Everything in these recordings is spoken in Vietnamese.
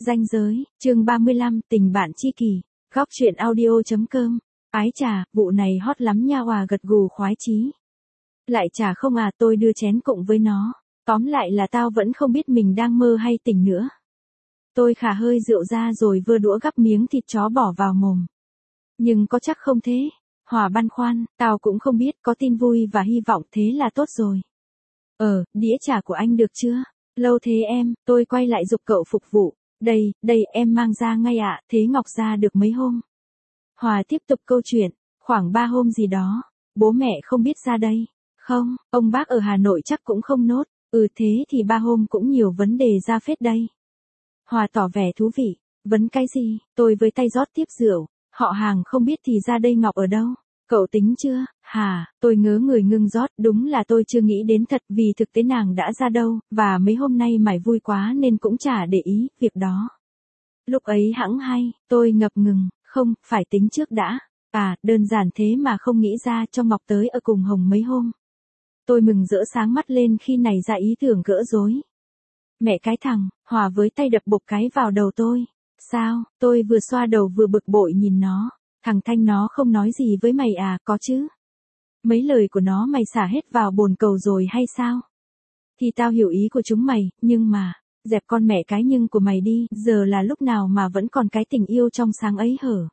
Ranh giới, chương 35, tình bạn tri kỷ. Góc truyện audio.com. Ái chà, vụ này hot lắm nha, Hòa gật gù khoái chí. Lại chả không à, tôi đưa chén cụng với nó. Tóm lại là tao vẫn không biết mình đang mơ hay tỉnh nữa. Tôi khà hơi rượu ra rồi vơ đũa gắp miếng thịt chó bỏ vào mồm. Nhưng có chắc không thế? Hòa băn khoăn, tao cũng không biết, có tin vui và hy vọng thế là tốt rồi. Đĩa trà của anh được chưa? Lâu thế em, tôi quay lại giục cậu phục vụ. Đây em mang ra ngay ạ, thế Ngọc ra được mấy hôm? Hòa tiếp tục câu chuyện, khoảng 3 hôm gì đó, bố mẹ không biết ra đây. Không, ông bác ở Hà Nội chắc cũng không nốt, thế thì 3 hôm cũng nhiều vấn đề ra phết đây. Hòa tỏ vẻ thú vị, vấn cái gì, tôi với tay rót tiếp rượu, họ hàng không biết thì ra đây Ngọc ở đâu, cậu tính chưa, hả, tôi ngớ người ngưng rót, đúng là tôi chưa nghĩ đến thật vì thực tế nàng đã ra đâu, và mấy hôm nay mải vui quá nên cũng chả để ý, việc đó. Lúc ấy hẵng hay, tôi ngập ngừng, không, phải tính trước đã, đơn giản thế mà không nghĩ ra cho Ngọc tới ở cùng Hồng mấy hôm. Tôi mừng rỡ sáng mắt lên khi này ra ý tưởng gỡ rối. Mẹ cái thằng, Hòa với tay đập bộp cái vào đầu tôi. Sao, tôi vừa xoa đầu vừa bực bội nhìn nó. Thằng Thanh nó không nói gì với mày à, có chứ? Mấy lời của nó mày xả hết vào bồn cầu rồi hay sao? Thì tao hiểu ý của chúng mày, nhưng mà, dẹp con mẹ cái nhưng của mày đi, giờ là lúc nào mà vẫn còn cái tình yêu trong sáng ấy hở?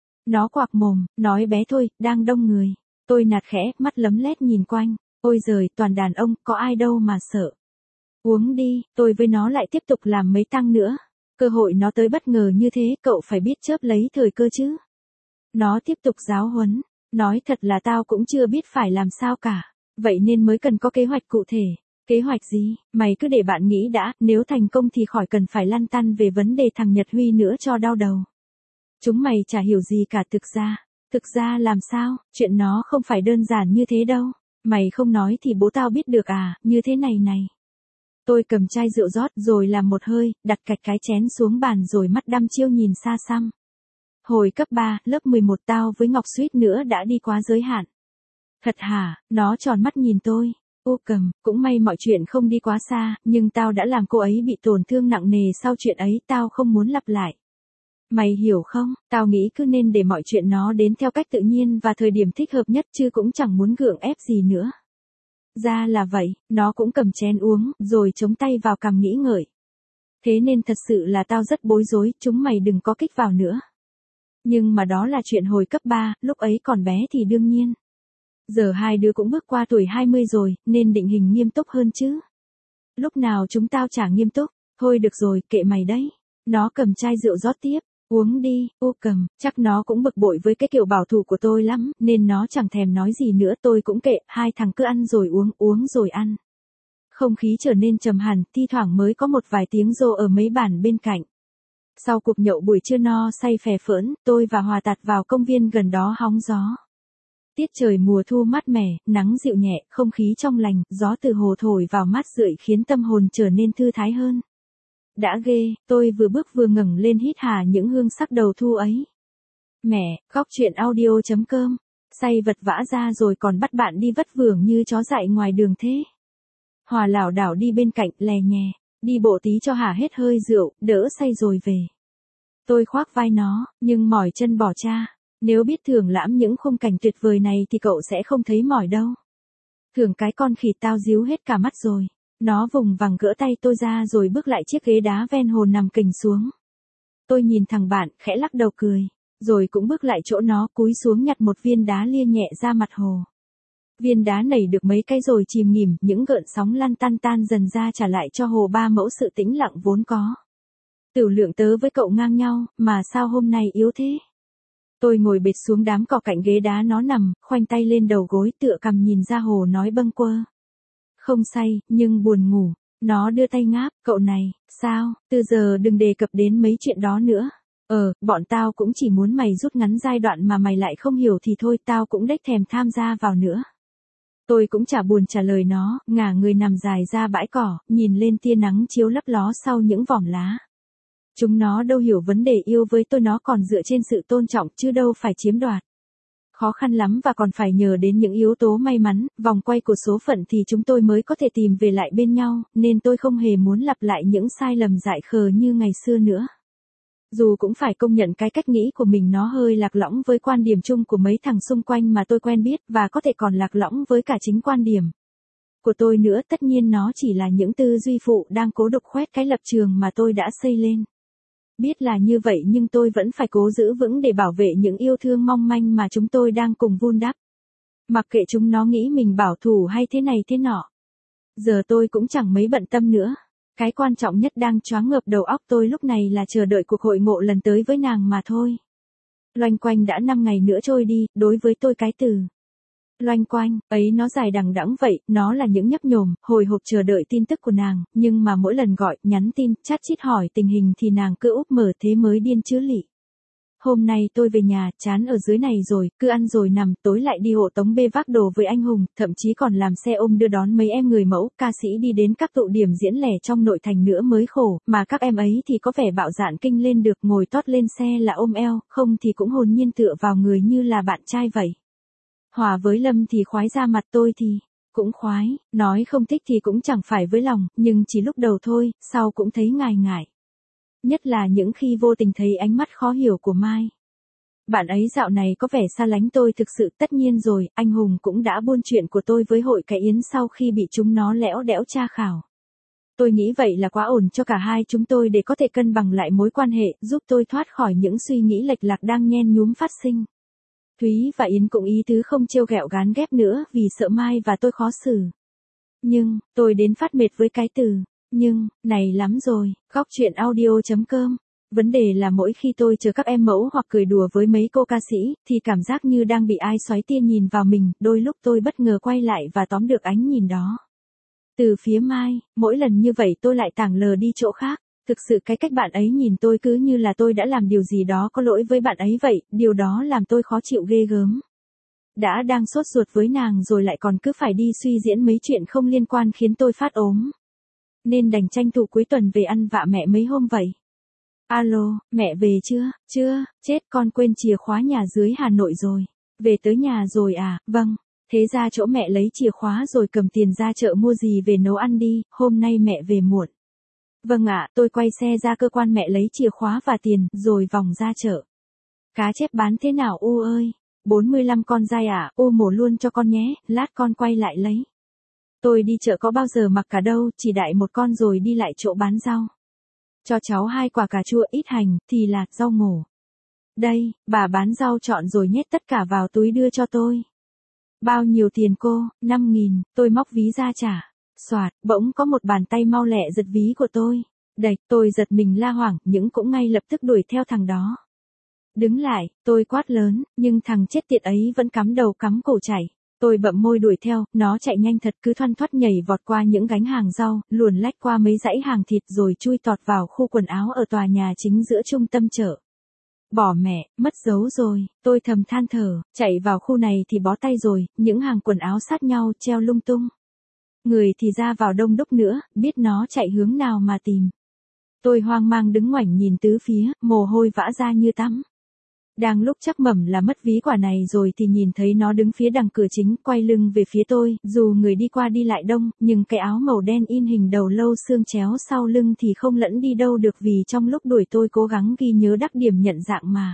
Nó quạc mồm, nói bé thôi, đang đông người. Tôi nạt khẽ, mắt lấm lét nhìn quanh. Ôi giời, toàn đàn ông, có ai đâu mà sợ. Uống đi, tôi với nó lại tiếp tục làm mấy tăng nữa. Cơ hội nó tới bất ngờ như thế, cậu phải biết chớp lấy thời cơ chứ. Nó tiếp tục giáo huấn. Nói thật là tao cũng chưa biết phải làm sao cả. Vậy nên mới cần có kế hoạch cụ thể. Kế hoạch gì? Mày cứ để bạn nghĩ đã, nếu thành công thì khỏi cần phải lăn tăn về vấn đề thằng Nhật Huy nữa cho đau đầu. Chúng mày chả hiểu gì cả thực ra. Thực ra làm sao, chuyện nó không phải đơn giản như thế đâu. Mày không nói thì bố tao biết được à, như thế này này. Tôi cầm chai rượu rót rồi làm một hơi, đặt cạch cái chén xuống bàn rồi mắt đăm chiêu nhìn xa xăm. Hồi cấp 3, lớp 11 tao với Ngọc suýt nữa đã đi quá giới hạn. Thật hả, nó tròn mắt nhìn tôi. Cầm, cũng may mọi chuyện không đi quá xa, nhưng tao đã làm cô ấy bị tổn thương nặng nề sau chuyện ấy, tao không muốn lặp lại. Mày hiểu không, tao nghĩ cứ nên để mọi chuyện nó đến theo cách tự nhiên và thời điểm thích hợp nhất chứ cũng chẳng muốn gượng ép gì nữa. Ra là vậy, nó cũng cầm chén uống, rồi chống tay vào cằm nghĩ ngợi. Thế nên thật sự là tao rất bối rối, chúng mày đừng có kích vào nữa. Nhưng mà đó là chuyện hồi cấp 3, lúc ấy còn bé thì đương nhiên. Giờ hai đứa cũng bước qua tuổi 20 rồi, nên định hình nghiêm túc hơn chứ. Lúc nào chúng tao chả nghiêm túc, thôi được rồi, kệ mày đấy. Nó cầm chai rượu rót tiếp. Uống đi, cầm, chắc nó cũng bực bội với cái kiểu bảo thủ của tôi lắm, nên nó chẳng thèm nói gì nữa, tôi cũng kệ, hai thằng cứ ăn rồi uống rồi ăn. Không khí trở nên trầm hẳn, thi thoảng mới có một vài tiếng rô ở mấy bàn bên cạnh. Sau cuộc nhậu buổi trưa no say phè phỡn, tôi và Hòa tạt vào công viên gần đó hóng gió. Tiết trời mùa thu mát mẻ, nắng dịu nhẹ, không khí trong lành, gió từ hồ thổi vào mát rượi khiến tâm hồn trở nên thư thái hơn. Đã ghê, tôi vừa bước vừa ngẩng lên hít hà những hương sắc đầu thu ấy. Mẹ, góc truyện audio.com, say vật vã ra rồi còn bắt bạn đi vất vưởng như chó dại ngoài đường thế. Hòa lảo đảo đi bên cạnh, lè nhè, đi bộ tí cho hả hết hơi rượu, đỡ say rồi về. Tôi khoác vai nó, nhưng mỏi chân bỏ cha. Nếu biết thưởng lãm những khung cảnh tuyệt vời này thì cậu sẽ không thấy mỏi đâu. Thưởng cái con khỉ tao díu hết cả mắt rồi. Nó vùng vằng gỡ tay tôi ra rồi bước lại chiếc ghế đá ven hồ nằm kềnh xuống. Tôi nhìn thằng bạn, khẽ lắc đầu cười. Rồi cũng bước lại chỗ nó cúi xuống nhặt một viên đá lia nhẹ ra mặt hồ. Viên đá nảy được mấy cái rồi chìm nghỉm, những gợn sóng lăn tăn tan dần ra trả lại cho hồ ba mẫu sự tĩnh lặng vốn có. Tửu lượng tớ với cậu ngang nhau, mà sao hôm nay yếu thế? Tôi ngồi bệt xuống đám cỏ cạnh ghế đá nó nằm, khoanh tay lên đầu gối tựa cằm nhìn ra hồ nói bâng quơ. Không say, nhưng buồn ngủ. Nó đưa tay ngáp, cậu này, sao, từ giờ đừng đề cập đến mấy chuyện đó nữa. Bọn tao cũng chỉ muốn mày rút ngắn giai đoạn mà mày lại không hiểu thì thôi, tao cũng đếch thèm tham gia vào nữa. Tôi cũng chả buồn trả lời nó, ngả người nằm dài ra bãi cỏ, nhìn lên tia nắng chiếu lấp ló sau những vòm lá. Chúng nó đâu hiểu vấn đề yêu với tôi, nó còn dựa trên sự tôn trọng chứ đâu phải chiếm đoạt. Khó khăn lắm và còn phải nhờ đến những yếu tố may mắn, vòng quay của số phận thì chúng tôi mới có thể tìm về lại bên nhau, nên tôi không hề muốn lặp lại những sai lầm dại khờ như ngày xưa nữa. Dù cũng phải công nhận cái cách nghĩ của mình nó hơi lạc lõng với quan điểm chung của mấy thằng xung quanh mà tôi quen biết và có thể còn lạc lõng với cả chính quan điểm của tôi nữa. Tất nhiên nó chỉ là những tư duy phụ đang cố đục khoét cái lập trường mà tôi đã xây lên. Biết là như vậy nhưng tôi vẫn phải cố giữ vững để bảo vệ những yêu thương mong manh mà chúng tôi đang cùng vun đắp. Mặc kệ chúng nó nghĩ mình bảo thủ hay thế này thế nọ. Giờ tôi cũng chẳng mấy bận tâm nữa. Cái quan trọng nhất đang choáng ngợp đầu óc tôi lúc này là chờ đợi cuộc hội ngộ lần tới với nàng mà thôi. Loanh quanh đã 5 ngày nữa trôi đi, đối với tôi cái từ loanh quanh ấy nó dài đằng đẵng vậy, nó là những nhấp nhổm, hồi hộp chờ đợi tin tức của nàng, nhưng mà mỗi lần gọi, nhắn tin, chat chít hỏi tình hình thì nàng cứ úp mở thế mới điên chứ lị. Hôm nay tôi về nhà, chán ở dưới này rồi, cứ ăn rồi nằm, tối lại đi hộ tống bê vác đồ với anh Hùng, thậm chí còn làm xe ôm đưa đón mấy em người mẫu, ca sĩ đi đến các tụ điểm diễn lẻ trong nội thành nữa mới khổ, mà các em ấy thì có vẻ bạo dạn kinh lên được, ngồi tót lên xe là ôm eo, không thì cũng hồn nhiên tựa vào người như là bạn trai vậy. Hòa với Lâm thì khoái ra mặt, tôi thì cũng khoái, nói không thích thì cũng chẳng phải với lòng, nhưng chỉ lúc đầu thôi, sau cũng thấy ngại ngại. Nhất là những khi vô tình thấy ánh mắt khó hiểu của Mai. Bạn ấy dạo này có vẻ xa lánh tôi thực sự. Tất nhiên rồi, anh Hùng cũng đã buôn chuyện của tôi với hội cái Yến sau khi bị chúng nó lẽo đẽo tra khảo. Tôi nghĩ vậy là quá ổn cho cả hai chúng tôi để có thể cân bằng lại mối quan hệ, giúp tôi thoát khỏi những suy nghĩ lệch lạc đang nhen nhúm phát sinh. Thúy và Yến cũng ý tứ không trêu ghẹo gán ghép nữa vì sợ Mai và tôi khó xử. Nhưng, tôi đến phát mệt với cái từ nhưng này lắm rồi. Góc truyện audio.com. Vấn đề là mỗi khi tôi chờ các em mẫu hoặc cười đùa với mấy cô ca sĩ, thì cảm giác như đang bị ai xoáy tia nhìn vào mình, đôi lúc tôi bất ngờ quay lại và tóm được ánh nhìn đó. Từ phía Mai, mỗi lần như vậy tôi lại tảng lờ đi chỗ khác. Thực sự cái cách bạn ấy nhìn tôi cứ như là tôi đã làm điều gì đó có lỗi với bạn ấy vậy, điều đó làm tôi khó chịu ghê gớm. Đã đang sốt ruột với nàng rồi lại còn cứ phải đi suy diễn mấy chuyện không liên quan khiến tôi phát ốm. Nên đành tranh thủ cuối tuần về ăn vạ mẹ mấy hôm vậy. Alo, mẹ về chưa? Chưa, chết con quên chìa khóa nhà dưới Hà Nội rồi. Về tới nhà rồi à? Vâng. Thế ra chỗ mẹ lấy chìa khóa rồi cầm tiền ra chợ mua gì về nấu ăn đi, hôm nay mẹ về muộn. Vâng ạ, tôi quay xe ra cơ quan mẹ lấy chìa khóa và tiền, rồi vòng ra chợ. Cá chép bán thế nào U ơi? 45 con dai à? U mổ luôn cho con nhé, lát con quay lại lấy. Tôi đi chợ có bao giờ mặc cả đâu, chỉ đại một con rồi đi lại chỗ bán rau. Cho cháu 2 quả cà chua ít hành, thì là rau ngổ. Đây, bà bán rau chọn rồi nhét tất cả vào túi đưa cho tôi. Bao nhiêu tiền cô? 5.000, tôi móc ví ra trả. Soạt, bỗng có một bàn tay mau lẹ giật ví của tôi. Đạch, tôi giật mình la hoảng, nhưng cũng ngay lập tức đuổi theo thằng đó. Đứng lại, tôi quát lớn, nhưng thằng chết tiệt ấy vẫn cắm đầu cắm cổ chạy. Tôi bậm môi đuổi theo, nó chạy nhanh thật, cứ thoăn thoắt nhảy vọt qua những gánh hàng rau, luồn lách qua mấy dãy hàng thịt rồi chui tọt vào khu quần áo ở tòa nhà chính giữa trung tâm chợ. Bỏ mẹ, mất dấu rồi, tôi thầm than thở, chạy vào khu này thì bó tay rồi, những hàng quần áo sát nhau treo lung tung. Người thì ra vào đông đúc nữa, biết nó chạy hướng nào mà tìm. Tôi hoang mang đứng ngoảnh nhìn tứ phía, mồ hôi vã ra như tắm. Đang lúc chắc mẩm là mất ví quả này rồi thì nhìn thấy nó đứng phía đằng cửa chính, quay lưng về phía tôi, dù người đi qua đi lại đông, nhưng cái áo màu đen in hình đầu lâu xương chéo sau lưng thì không lẫn đi đâu được vì trong lúc đuổi tôi cố gắng ghi nhớ đặc điểm nhận dạng mà.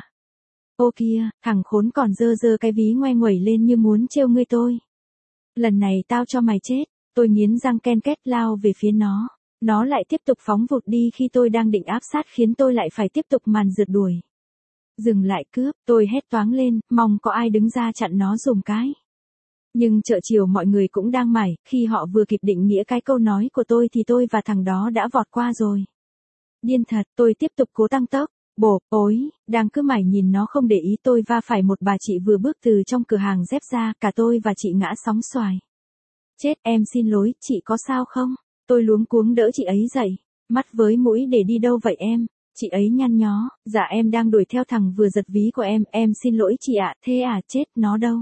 Ô kia, thằng khốn còn dơ dơ cái ví ngoe nguẩy lên như muốn trêu ngươi tôi. Lần này tao cho mày chết, tôi nghiến răng ken két lao về phía nó. Nó lại tiếp tục phóng vụt đi khi tôi đang định áp sát khiến tôi lại phải tiếp tục màn rượt đuổi. Dừng lại cướp, tôi hét toáng lên, mong có ai đứng ra chặn nó dùm cái. Nhưng chợ chiều mọi người cũng đang mải, khi họ vừa kịp định nghĩa cái câu nói của tôi thì tôi và thằng đó đã vọt qua rồi. Điên thật, tôi tiếp tục cố tăng tốc. Bộp, ối, đang cứ mải nhìn nó không để ý tôi va phải một bà chị vừa bước từ trong cửa hàng dép ra, cả tôi và chị ngã sóng xoài. Chết, em xin lỗi, chị có sao không? Tôi luống cuống đỡ chị ấy dậy. Mắt với mũi để đi đâu vậy em? Chị ấy nhăn nhó, dạ em đang đuổi theo thằng vừa giật ví của em xin lỗi chị ạ, thế à, chết, nó đâu?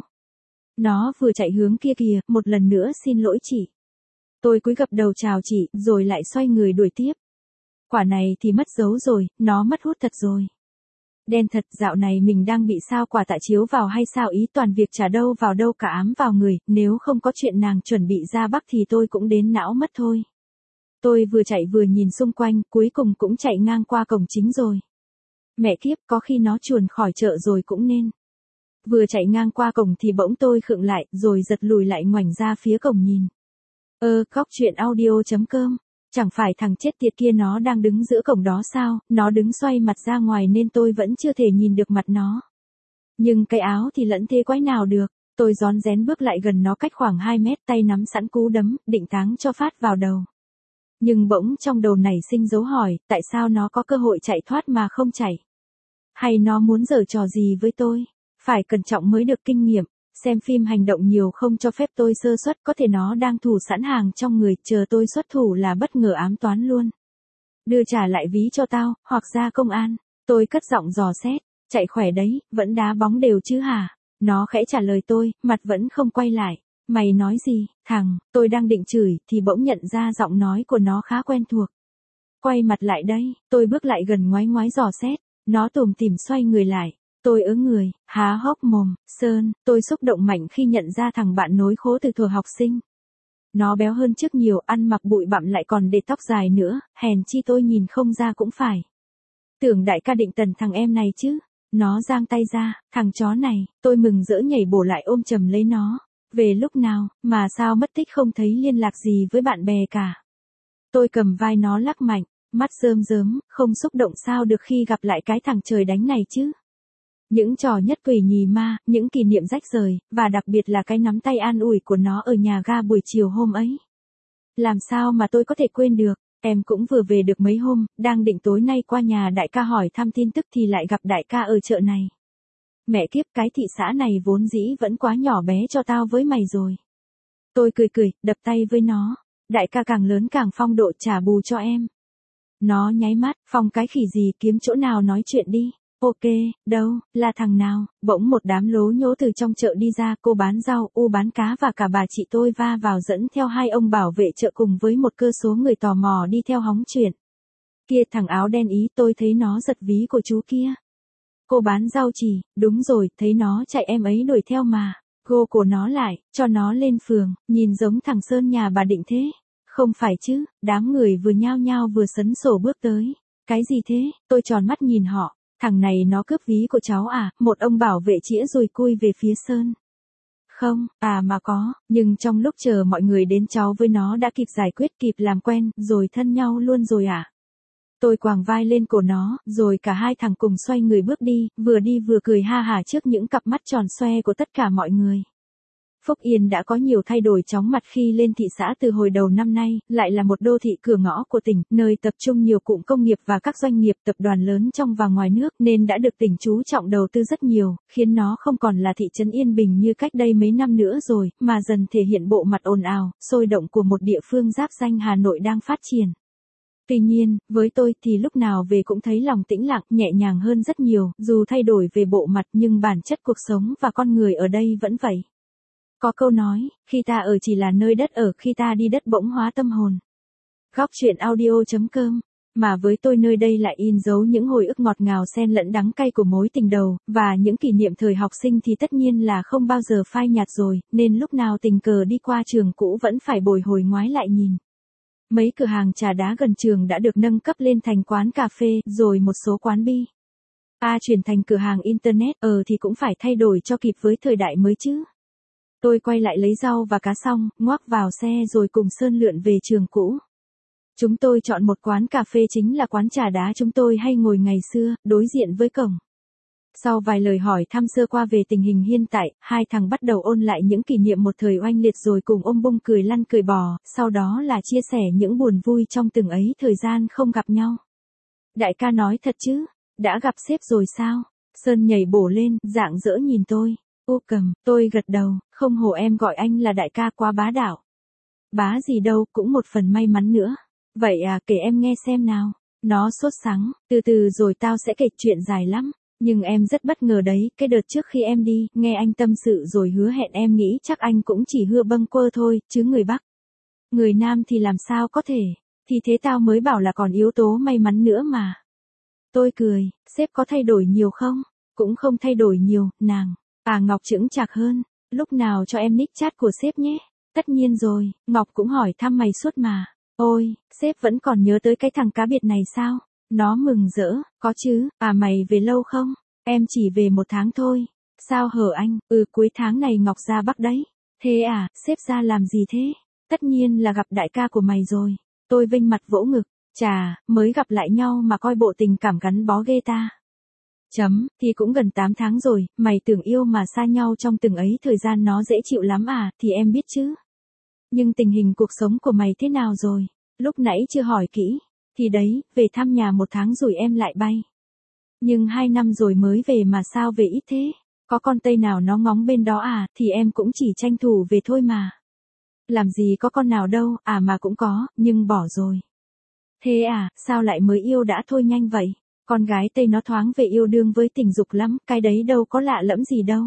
Nó vừa chạy hướng kia kìa, một lần nữa xin lỗi chị. Tôi cúi gập đầu chào chị, rồi lại xoay người đuổi tiếp. Quả này thì mất dấu rồi, nó mất hút thật rồi. Đen thật, dạo này mình đang bị sao quả tạ chiếu vào hay sao ý, toàn việc trả đâu vào đâu cả ám vào người, nếu không có chuyện nàng chuẩn bị ra Bắc thì tôi cũng đến não mất thôi. Tôi vừa chạy vừa nhìn xung quanh, cuối cùng cũng chạy ngang qua cổng chính rồi. Mẹ kiếp, có khi nó chuồn khỏi chợ rồi cũng nên. Vừa chạy ngang qua cổng thì bỗng tôi khựng lại, rồi giật lùi lại ngoảnh ra phía cổng nhìn. Góc chuyện audio.com. Chẳng phải thằng chết tiệt kia nó đang đứng giữa cổng đó sao, nó đứng xoay mặt ra ngoài nên tôi vẫn chưa thể nhìn được mặt nó. Nhưng cái áo thì lẫn thế quái nào được, tôi rón rén bước lại gần nó cách khoảng 2 mét, tay nắm sẵn cú đấm, định táng cho phát vào đầu. Nhưng bỗng trong đầu nảy sinh dấu hỏi, tại sao nó có cơ hội chạy thoát mà không chạy? Hay nó muốn giở trò gì với tôi? Phải cẩn trọng mới được kinh nghiệm, xem phim hành động nhiều không cho phép tôi sơ suất, có thể nó đang thủ sẵn hàng trong người, chờ tôi xuất thủ là bất ngờ ám toán luôn. Đưa trả lại ví cho tao, hoặc ra công an. Tôi cất giọng dò xét, chạy khỏe đấy, vẫn đá bóng đều chứ hả? Nó khẽ trả lời tôi, mặt vẫn không quay lại. Mày nói gì, thằng, tôi đang định chửi, thì bỗng nhận ra giọng nói của nó khá quen thuộc. Quay mặt lại đây, tôi bước lại gần ngoái ngoái dò xét, nó tủm tỉm xoay người lại. Tôi ớ người, há hốc mồm, Sơn, tôi xúc động mạnh khi nhận ra thằng bạn nối khố từ thuở học sinh. Nó béo hơn trước nhiều, ăn mặc bụi bặm lại còn để tóc dài nữa, hèn chi tôi nhìn không ra cũng phải. Tưởng đại ca định tần thằng em này chứ. Nó giang tay ra, thằng chó này, tôi mừng rỡ nhảy bổ lại ôm chầm lấy nó. Về lúc nào, mà sao mất tích không thấy liên lạc gì với bạn bè cả. Tôi cầm vai nó lắc mạnh, mắt rơm rớm, không xúc động sao được khi gặp lại cái thằng trời đánh này chứ. Những trò nhất quỷ nhì ma, những kỷ niệm rách rời, và đặc biệt là cái nắm tay an ủi của nó ở nhà ga buổi chiều hôm ấy. Làm sao mà tôi có thể quên được, em cũng vừa về được mấy hôm, đang định tối nay qua nhà đại ca hỏi thăm tin tức thì lại gặp đại ca ở chợ này. Mẹ kiếp, cái thị xã này vốn dĩ vẫn quá nhỏ bé cho tao với mày rồi. Tôi cười, đập tay với nó, đại ca càng lớn càng phong độ, trả bù cho em. Nó nháy mắt, phong cái khỉ gì, kiếm chỗ nào nói chuyện đi. Ok, đâu, là thằng nào? Bỗng một đám lố nhố từ trong chợ đi ra, cô bán rau, bán cá và cả bà chị tôi va vào dẫn theo 2 ông bảo vệ chợ cùng với một cơ số người tò mò đi theo hóng chuyện. Kia, thằng áo đen ý, tôi thấy nó giật ví của chú kia. Cô bán rau chỉ, đúng rồi, thấy nó chạy em ấy đuổi theo mà. Gô cổ nó lại, cho nó lên phường, nhìn giống thằng Sơn nhà bà Định thế. Không phải chứ, đám người vừa nhao nhao vừa sấn sổ bước tới. Cái gì thế? Tôi tròn mắt nhìn họ. Thằng này nó cướp ví của cháu à? Một ông bảo vệ chĩa rồi cui về phía Sơn. Không, mà có, nhưng trong lúc chờ mọi người đến cháu với nó đã kịp giải quyết, kịp làm quen, rồi thân nhau luôn rồi à? Tôi quàng vai lên cổ nó, rồi cả hai thằng cùng xoay người bước đi vừa cười ha hả trước những cặp mắt tròn xoe của tất cả mọi người. Phúc Yên đã có nhiều thay đổi chóng mặt khi lên thị xã từ hồi đầu năm nay, lại là một đô thị cửa ngõ của tỉnh, nơi tập trung nhiều cụm công nghiệp và các doanh nghiệp tập đoàn lớn trong và ngoài nước, nên đã được tỉnh chú trọng đầu tư rất nhiều, khiến nó không còn là thị trấn yên bình như cách đây mấy năm nữa rồi, mà dần thể hiện bộ mặt ồn ào, sôi động của một địa phương giáp danh Hà Nội đang phát triển. Tuy nhiên, với tôi thì lúc nào về cũng thấy lòng tĩnh lặng, nhẹ nhàng hơn rất nhiều, dù thay đổi về bộ mặt nhưng bản chất cuộc sống và con người ở đây vẫn vậy. Có câu nói, khi ta ở chỉ là nơi đất ở, khi ta đi đất bỗng hóa tâm hồn. Góc chuyện audio.com. Mà với tôi nơi đây lại in dấu những hồi ức ngọt ngào xen lẫn đắng cay của mối tình đầu, và những kỷ niệm thời học sinh thì tất nhiên là không bao giờ phai nhạt rồi, nên lúc nào tình cờ đi qua trường cũ vẫn phải bồi hồi ngoái lại nhìn. Mấy cửa hàng trà đá gần trường đã được nâng cấp lên thành quán cà phê, rồi một số quán bi. Chuyển thành cửa hàng internet, thì cũng phải thay đổi cho kịp với thời đại mới chứ. Tôi quay lại lấy rau và cá xong, ngoác vào xe rồi cùng Sơn lượn về trường cũ. Chúng tôi chọn một quán cà phê, chính là quán trà đá chúng tôi hay ngồi ngày xưa, đối diện với cổng. Sau vài lời hỏi thăm sơ qua về tình hình hiện tại, hai thằng bắt đầu ôn lại những kỷ niệm một thời oanh liệt rồi cùng ôm bung cười lăn cười bò, sau đó là chia sẻ những buồn vui trong từng ấy thời gian không gặp nhau. Đại ca nói thật chứ, đã gặp sếp rồi sao? Sơn nhảy bổ lên, rạng rỡ nhìn tôi. Cầm, tôi gật đầu, không hổ em gọi anh là đại ca, quá bá đạo. Bá gì đâu, cũng một phần may mắn nữa. Vậy kể em nghe xem nào. Nó sốt sắng, từ từ rồi tao sẽ kể chuyện dài lắm. Nhưng em rất bất ngờ đấy, cái đợt trước khi em đi, nghe anh tâm sự rồi hứa hẹn, em nghĩ chắc anh cũng chỉ hưa bâng quơ thôi, chứ người Bắc. Người Nam thì làm sao có thể, thì thế tao mới bảo là còn yếu tố may mắn nữa mà. Tôi cười, sếp có thay đổi nhiều không? Cũng không thay đổi nhiều, nàng. Ngọc chững chạc hơn, lúc nào cho em nick chat của sếp nhé. Tất nhiên rồi, Ngọc cũng hỏi thăm mày suốt mà. Ôi, sếp vẫn còn nhớ tới cái thằng cá biệt này sao? Nó mừng rỡ, có chứ, à mày về lâu không? Em chỉ về 1 tháng thôi. Sao hở anh, cuối tháng này Ngọc ra Bắc đấy. Thế à, sếp ra làm gì thế? Tất nhiên là gặp đại ca của mày rồi. Tôi vênh mặt vỗ ngực, chà, mới gặp lại nhau mà coi bộ tình cảm gắn bó ghê ta. Thì cũng gần 8 tháng rồi, mày tưởng yêu mà xa nhau trong từng ấy thời gian nó dễ chịu lắm à, thì em biết chứ. Nhưng tình hình cuộc sống của mày thế nào rồi? Lúc nãy chưa hỏi kỹ. Thì đấy, về thăm nhà 1 tháng rồi em lại bay. Nhưng 2 năm rồi mới về mà sao về ít thế? Có con Tây nào nó ngóng bên đó à, thì em cũng chỉ tranh thủ về thôi mà. Làm gì có con nào đâu, à mà cũng có, nhưng bỏ rồi. Thế à, sao lại mới yêu đã thôi nhanh vậy? Con gái Tây nó thoáng về yêu đương với tình dục lắm, cái đấy đâu có lạ lẫm gì đâu.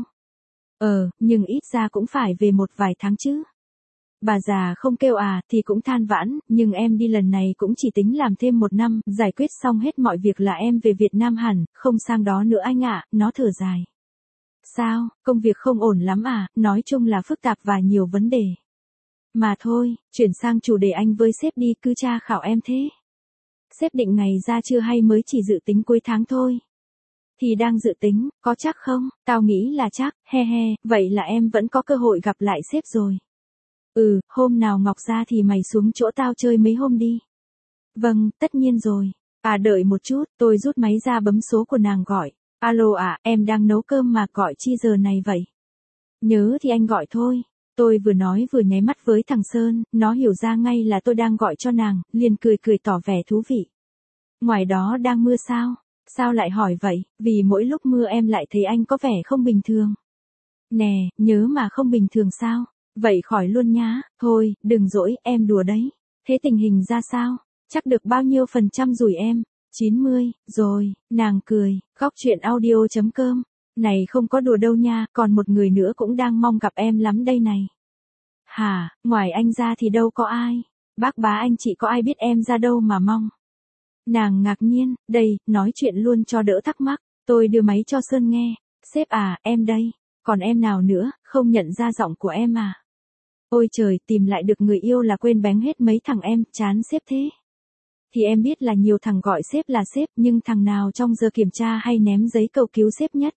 Nhưng ít ra cũng phải về một vài tháng chứ. Bà già không kêu à, thì cũng than vãn, nhưng em đi lần này cũng chỉ tính làm thêm 1 năm, giải quyết xong hết mọi việc là em về Việt Nam hẳn, không sang đó nữa anh ạ, nó thở dài. Sao, công việc không ổn lắm à, nói chung là phức tạp và nhiều vấn đề. Mà thôi, chuyển sang chủ đề anh với sếp đi, cứ tra khảo em thế. Sếp định ngày ra chưa hay mới chỉ dự tính cuối tháng thôi? Thì đang dự tính, có chắc không? Tao nghĩ là chắc, he he, vậy là em vẫn có cơ hội gặp lại sếp rồi. Hôm nào Ngọc ra thì mày xuống chỗ tao chơi mấy hôm đi. Vâng, tất nhiên rồi. À đợi một chút, tôi rút máy ra bấm số của nàng gọi. Alo à, em đang nấu cơm mà gọi chi giờ này vậy? Nhớ thì anh gọi thôi. Tôi vừa nói vừa nháy mắt với thằng Sơn, nó hiểu ra ngay là tôi đang gọi cho nàng, liền cười cười tỏ vẻ thú vị. Ngoài đó đang mưa sao? Sao lại hỏi vậy? Vì mỗi lúc mưa em lại thấy anh có vẻ không bình thường. Nè, nhớ mà không bình thường sao? Vậy khỏi luôn nhá, thôi, đừng dỗi, em đùa đấy. Thế tình hình ra sao? Chắc được bao nhiêu % rủi em? 90, rồi, nàng cười, góc chuyện audio.com. Này không có đùa đâu nha, còn một người nữa cũng đang mong gặp em lắm đây này. Hả, ngoài anh ra thì đâu có ai. Bác bá anh chị có ai biết em ra đâu mà mong. Nàng ngạc nhiên, đây, nói chuyện luôn cho đỡ thắc mắc. Tôi đưa máy cho Sơn nghe. Sếp à, em đây. Còn em nào nữa, không nhận ra giọng của em à? Ôi trời, tìm lại được người yêu là quên bén hết mấy thằng em, chán sếp thế. Thì em biết là nhiều thằng gọi sếp là sếp, nhưng thằng nào trong giờ kiểm tra hay ném giấy cầu cứu sếp nhất?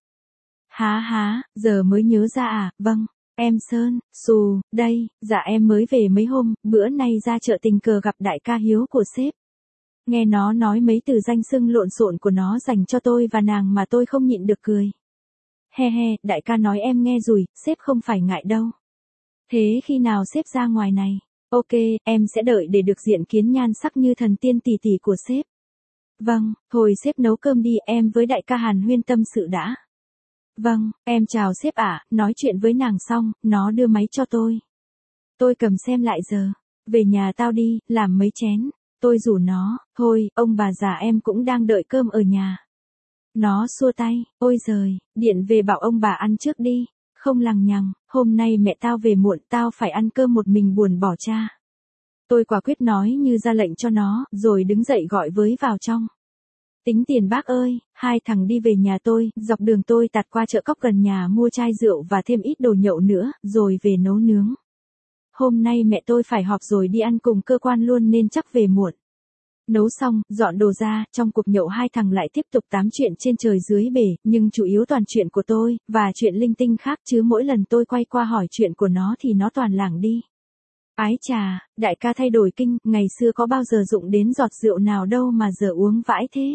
Há, giờ mới nhớ ra à, vâng. Em Sơn, đây, dạ em mới về mấy hôm, bữa nay ra chợ tình cờ gặp đại ca Hiếu của sếp. Nghe nó nói mấy từ danh xưng lộn xộn của nó dành cho tôi và nàng mà tôi không nhịn được cười. He he, đại ca nói em nghe rồi, sếp không phải ngại đâu. Thế khi nào sếp ra ngoài này? Ok, em sẽ đợi để được diện kiến nhan sắc như thần tiên tỷ tỷ của sếp. Vâng, thôi sếp nấu cơm đi, em với đại ca hàn huyên tâm sự đã. Vâng, em chào sếp ạ, nói chuyện với nàng xong, nó đưa máy cho tôi. Tôi cầm xem lại giờ. Về nhà tao đi, làm mấy chén. Tôi rủ nó, thôi, ông bà già em cũng đang đợi cơm ở nhà. Nó xua tay, ôi giời, điện về bảo ông bà ăn trước đi. Không lằng nhằng, hôm nay mẹ tao về muộn, tao phải ăn cơm một mình buồn bỏ cha. Tôi quả quyết nói như ra lệnh cho nó, rồi đứng dậy gọi với vào trong. Tính tiền bác ơi, 2 thằng đi về nhà tôi, dọc đường tôi tạt qua chợ cóc gần nhà mua chai rượu và thêm ít đồ nhậu nữa, rồi về nấu nướng. Hôm nay mẹ tôi phải họp rồi đi ăn cùng cơ quan luôn nên chắc về muộn. Nấu xong, dọn đồ ra, trong cuộc nhậu 2 thằng lại tiếp tục tám chuyện trên trời dưới bể, nhưng chủ yếu toàn chuyện của tôi, và chuyện linh tinh khác chứ mỗi lần tôi quay qua hỏi chuyện của nó thì nó toàn lảng đi. Ái chà, đại ca thay đổi kinh, ngày xưa có bao giờ dụng đến giọt rượu nào đâu mà giờ uống vãi thế.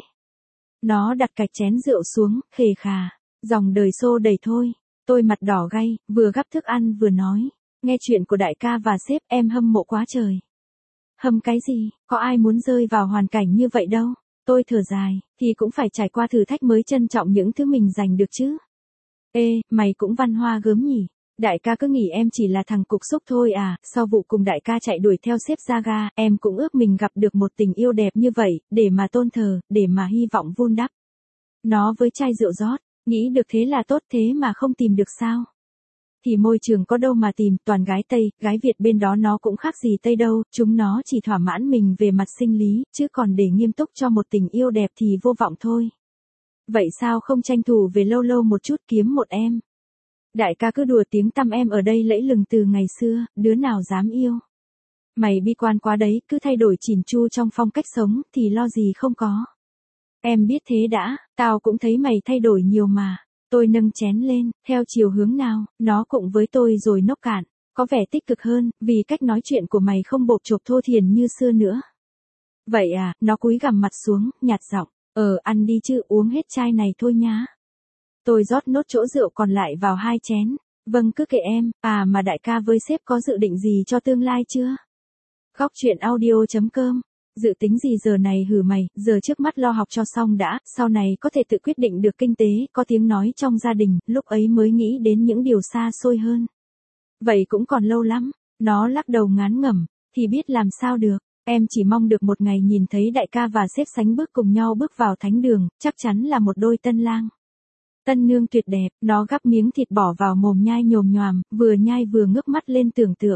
Nó đặt cạch chén rượu xuống, khề khà, dòng đời xô đầy thôi. Tôi mặt đỏ gay, vừa gắp thức ăn vừa nói, nghe chuyện của đại ca và sếp em hâm mộ quá trời. Hâm cái gì, có ai muốn rơi vào hoàn cảnh như vậy đâu. Tôi thở dài, thì cũng phải trải qua thử thách mới trân trọng những thứ mình giành được chứ. Ê, mày cũng văn hoa gớm nhỉ. Đại ca cứ nghĩ em chỉ là thằng cục xúc thôi à, sau vụ cùng đại ca chạy đuổi theo sếp ra ga, em cũng ước mình gặp được một tình yêu đẹp như vậy, để mà tôn thờ, để mà hy vọng vun đắp. Nó với chai rượu rót, nghĩ được thế là tốt thế mà không tìm được sao. Thì môi trường có đâu mà tìm, toàn gái Tây, gái Việt bên đó nó cũng khác gì Tây đâu, chúng nó chỉ thỏa mãn mình về mặt sinh lý, chứ còn để nghiêm túc cho một tình yêu đẹp thì vô vọng thôi. Vậy sao không tranh thủ về lâu lâu một chút kiếm một em? Đại ca cứ đùa tiếng tăm em ở đây lẫy lừng từ ngày xưa, đứa nào dám yêu. Mày bi quan quá đấy, cứ thay đổi chỉn chu trong phong cách sống, thì lo gì không có. Em biết thế đã, tao cũng thấy mày thay đổi nhiều mà. Tôi nâng chén lên, theo chiều hướng nào, nó cũng với tôi rồi nốc cạn. Có vẻ tích cực hơn, vì cách nói chuyện của mày không bộp chộp thô thiển như xưa nữa. Vậy à, nó cúi gằm mặt xuống, nhạt giọng. Ăn đi chứ, uống hết chai này thôi nhá. Tôi rót nốt chỗ rượu còn lại vào 2 chén. Vâng cứ kệ em, mà đại ca với sếp có dự định gì cho tương lai chưa? Góc chuyện audio.com. Dự tính gì giờ này hử mày, giờ trước mắt lo học cho xong đã, sau này có thể tự quyết định được kinh tế, có tiếng nói trong gia đình, lúc ấy mới nghĩ đến những điều xa xôi hơn. Vậy cũng còn lâu lắm, nó lắc đầu ngán ngẩm, thì biết làm sao được, em chỉ mong được một ngày nhìn thấy đại ca và sếp sánh bước cùng nhau bước vào thánh đường, chắc chắn là một đôi tân lang. Tân nương tuyệt đẹp, nó gắp miếng thịt bỏ vào mồm nhai nhồm nhoàm, vừa nhai vừa ngước mắt lên tưởng tượng.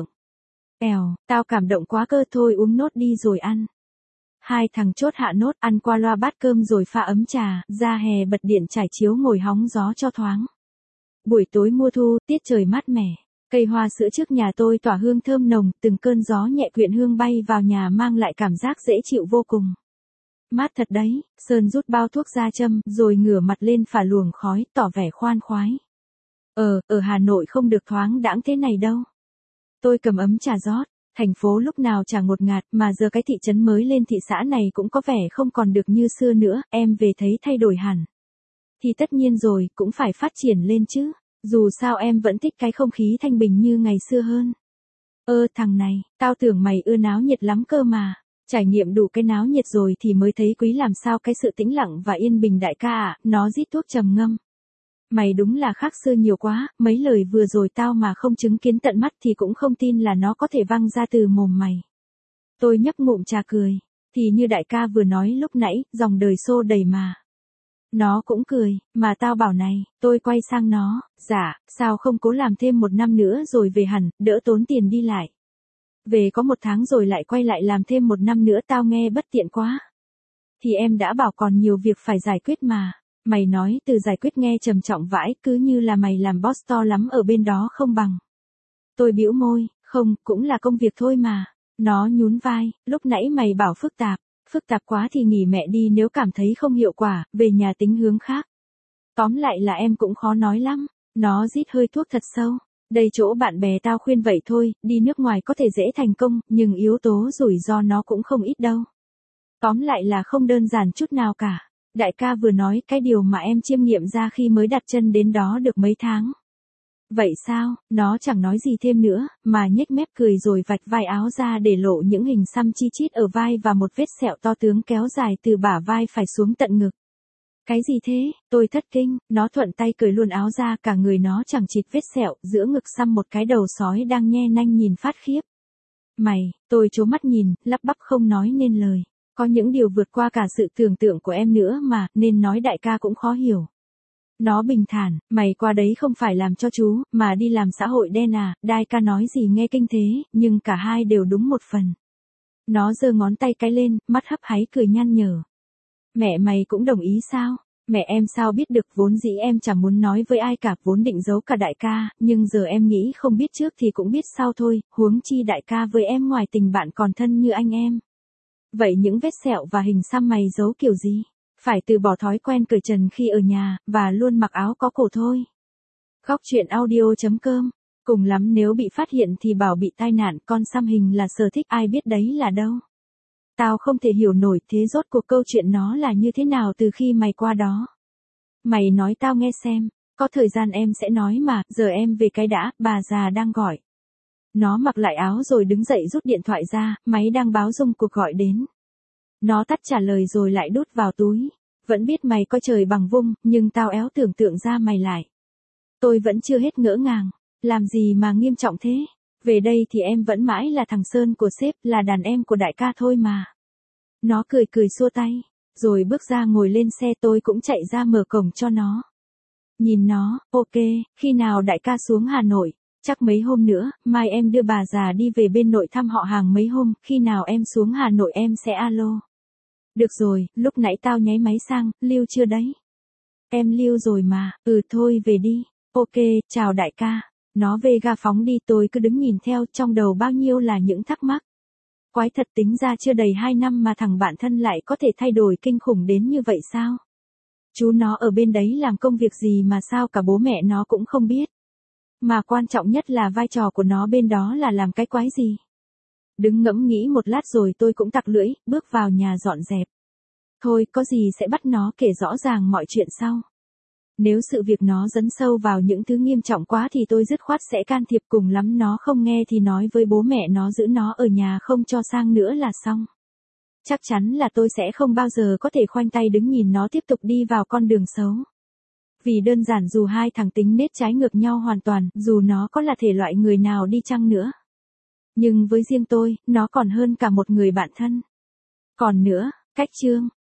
Tao cảm động quá cơ thôi uống nốt đi rồi ăn. Hai thằng chốt hạ nốt ăn qua loa bát cơm rồi pha ấm trà, ra hè bật điện trải chiếu ngồi hóng gió cho thoáng. Buổi tối mùa thu, tiết trời mát mẻ. Cây hoa sữa trước nhà tôi tỏa hương thơm nồng, từng cơn gió nhẹ quyện hương bay vào nhà mang lại cảm giác dễ chịu vô cùng. Mát thật đấy, Sơn rút bao thuốc ra châm, rồi ngửa mặt lên phả luồng khói, tỏ vẻ khoan khoái. Ở Hà Nội không được thoáng đãng thế này đâu. Tôi cầm ấm trà rót, thành phố lúc nào chả ngột ngạt, mà giờ cái thị trấn mới lên thị xã này cũng có vẻ không còn được như xưa nữa, em về thấy thay đổi hẳn. Thì tất nhiên rồi, cũng phải phát triển lên chứ, dù sao em vẫn thích cái không khí thanh bình như ngày xưa hơn. Thằng này, tao tưởng mày ưa náo nhiệt lắm cơ mà. Trải nghiệm đủ cái náo nhiệt rồi thì mới thấy quý làm sao cái sự tĩnh lặng và yên bình đại ca ạ, nó rít thuốc trầm ngâm. Mày đúng là khác xưa nhiều quá, mấy lời vừa rồi tao mà không chứng kiến tận mắt thì cũng không tin là nó có thể văng ra từ mồm mày. Tôi nhấp ngụm trà cười, thì như đại ca vừa nói lúc nãy, dòng đời xô đầy mà. Nó cũng cười, mà tao bảo này, tôi quay sang nó, dạ, sao không cố làm thêm 1 năm nữa rồi về hẳn, đỡ tốn tiền đi lại. Về có 1 tháng rồi lại quay lại làm thêm 1 năm nữa tao nghe bất tiện quá. Thì em đã bảo còn nhiều việc phải giải quyết mà. Mày nói từ giải quyết nghe trầm trọng vãi, cứ như là mày làm boss to lắm ở bên đó không bằng. Tôi bĩu môi, không, cũng là công việc thôi mà. Nó nhún vai, lúc nãy mày bảo phức tạp quá thì nghỉ mẹ đi nếu cảm thấy không hiệu quả, về nhà tính hướng khác. Tóm lại là em cũng khó nói lắm. Nó rít hơi thuốc thật sâu. Đây chỗ bạn bè tao khuyên vậy thôi, đi nước ngoài có thể dễ thành công, nhưng yếu tố rủi ro nó cũng không ít đâu. Tóm lại là không đơn giản chút nào cả. Đại ca vừa nói cái điều mà em chiêm nghiệm ra khi mới đặt chân đến đó được mấy tháng. Vậy sao, nó chẳng nói gì thêm nữa, mà nhếch mép cười rồi vạch vai áo ra để lộ những hình xăm chi chít ở vai và một vết sẹo to tướng kéo dài từ bả vai phải xuống tận ngực. Cái gì thế, tôi thất kinh, nó thuận tay cởi luôn áo ra cả người nó chẳng chịt vết sẹo, giữa ngực xăm một cái đầu sói đang nhe nanh nhìn phát khiếp. Mày, tôi trố mắt nhìn, lắp bắp không nói nên lời. Có những điều vượt qua cả sự tưởng tượng của em nữa mà, nên nói đại ca cũng khó hiểu. Nó bình thản, mày qua đấy không phải làm cho chú, mà đi làm xã hội đen à, đại ca nói gì nghe kinh thế, nhưng cả hai đều đúng một phần. Nó giơ ngón tay cái lên, mắt hấp háy cười nhăn nhở. Mẹ mày cũng đồng ý sao? Mẹ em sao biết được, vốn dĩ em chẳng muốn nói với ai cả, vốn định giấu cả đại ca, nhưng giờ em nghĩ không biết trước thì cũng biết sau thôi, huống chi đại ca với em ngoài tình bạn còn thân như anh em. Vậy những vết sẹo và hình xăm mày giấu kiểu gì? Phải từ bỏ thói quen cởi trần khi ở nhà, và luôn mặc áo có cổ thôi. Góc chuyện audio.com. Cùng lắm nếu bị phát hiện thì bảo bị tai nạn, con xăm hình là sở thích ai biết đấy là đâu. Tao không thể hiểu nổi thế rốt cuộc câu chuyện nó là như thế nào từ khi mày qua đó. Mày nói tao nghe xem, có thời gian em sẽ nói mà, giờ em về cái đã, bà già đang gọi. Nó mặc lại áo rồi đứng dậy rút điện thoại ra, máy đang báo rung cuộc gọi đến. Nó tắt trả lời rồi lại đút vào túi. Vẫn biết mày coi trời bằng vung, nhưng tao éo tưởng tượng ra mày lại. Tôi vẫn chưa hết ngỡ ngàng, làm gì mà nghiêm trọng thế? Về đây thì em vẫn mãi là thằng Sơn của sếp, là đàn em của đại ca thôi mà. Nó cười cười xua tay, rồi bước ra ngồi lên xe, tôi cũng chạy ra mở cổng cho nó. Nhìn nó, ok, khi nào đại ca xuống Hà Nội? Chắc mấy hôm nữa, mai em đưa bà già đi về bên nội thăm họ hàng mấy hôm, khi nào em xuống Hà Nội em sẽ alo. Được rồi, lúc nãy tao nháy máy sang, lưu chưa đấy? Em lưu rồi mà, thôi về đi. Ok, chào đại ca. Nó về ga phóng đi, tôi cứ đứng nhìn theo, trong đầu bao nhiêu là những thắc mắc. Quái thật, tính ra chưa đầy 2 năm mà thằng bạn thân lại có thể thay đổi kinh khủng đến như vậy sao? Chú nó ở bên đấy làm công việc gì mà sao cả bố mẹ nó cũng không biết. Mà quan trọng nhất là vai trò của nó bên đó là làm cái quái gì? Đứng ngẫm nghĩ một lát rồi tôi cũng tặc lưỡi, bước vào nhà dọn dẹp. Thôi, có gì sẽ bắt nó kể rõ ràng mọi chuyện sau. Nếu sự việc nó dấn sâu vào những thứ nghiêm trọng quá thì tôi dứt khoát sẽ can thiệp, cùng lắm nó không nghe thì nói với bố mẹ nó giữ nó ở nhà không cho sang nữa là xong. Chắc chắn là tôi sẽ không bao giờ có thể khoanh tay đứng nhìn nó tiếp tục đi vào con đường xấu. Vì đơn giản dù hai thằng tính nết trái ngược nhau hoàn toàn, dù nó có là thể loại người nào đi chăng nữa. Nhưng với riêng tôi, nó còn hơn cả một người bạn thân. Còn nữa, cách chương.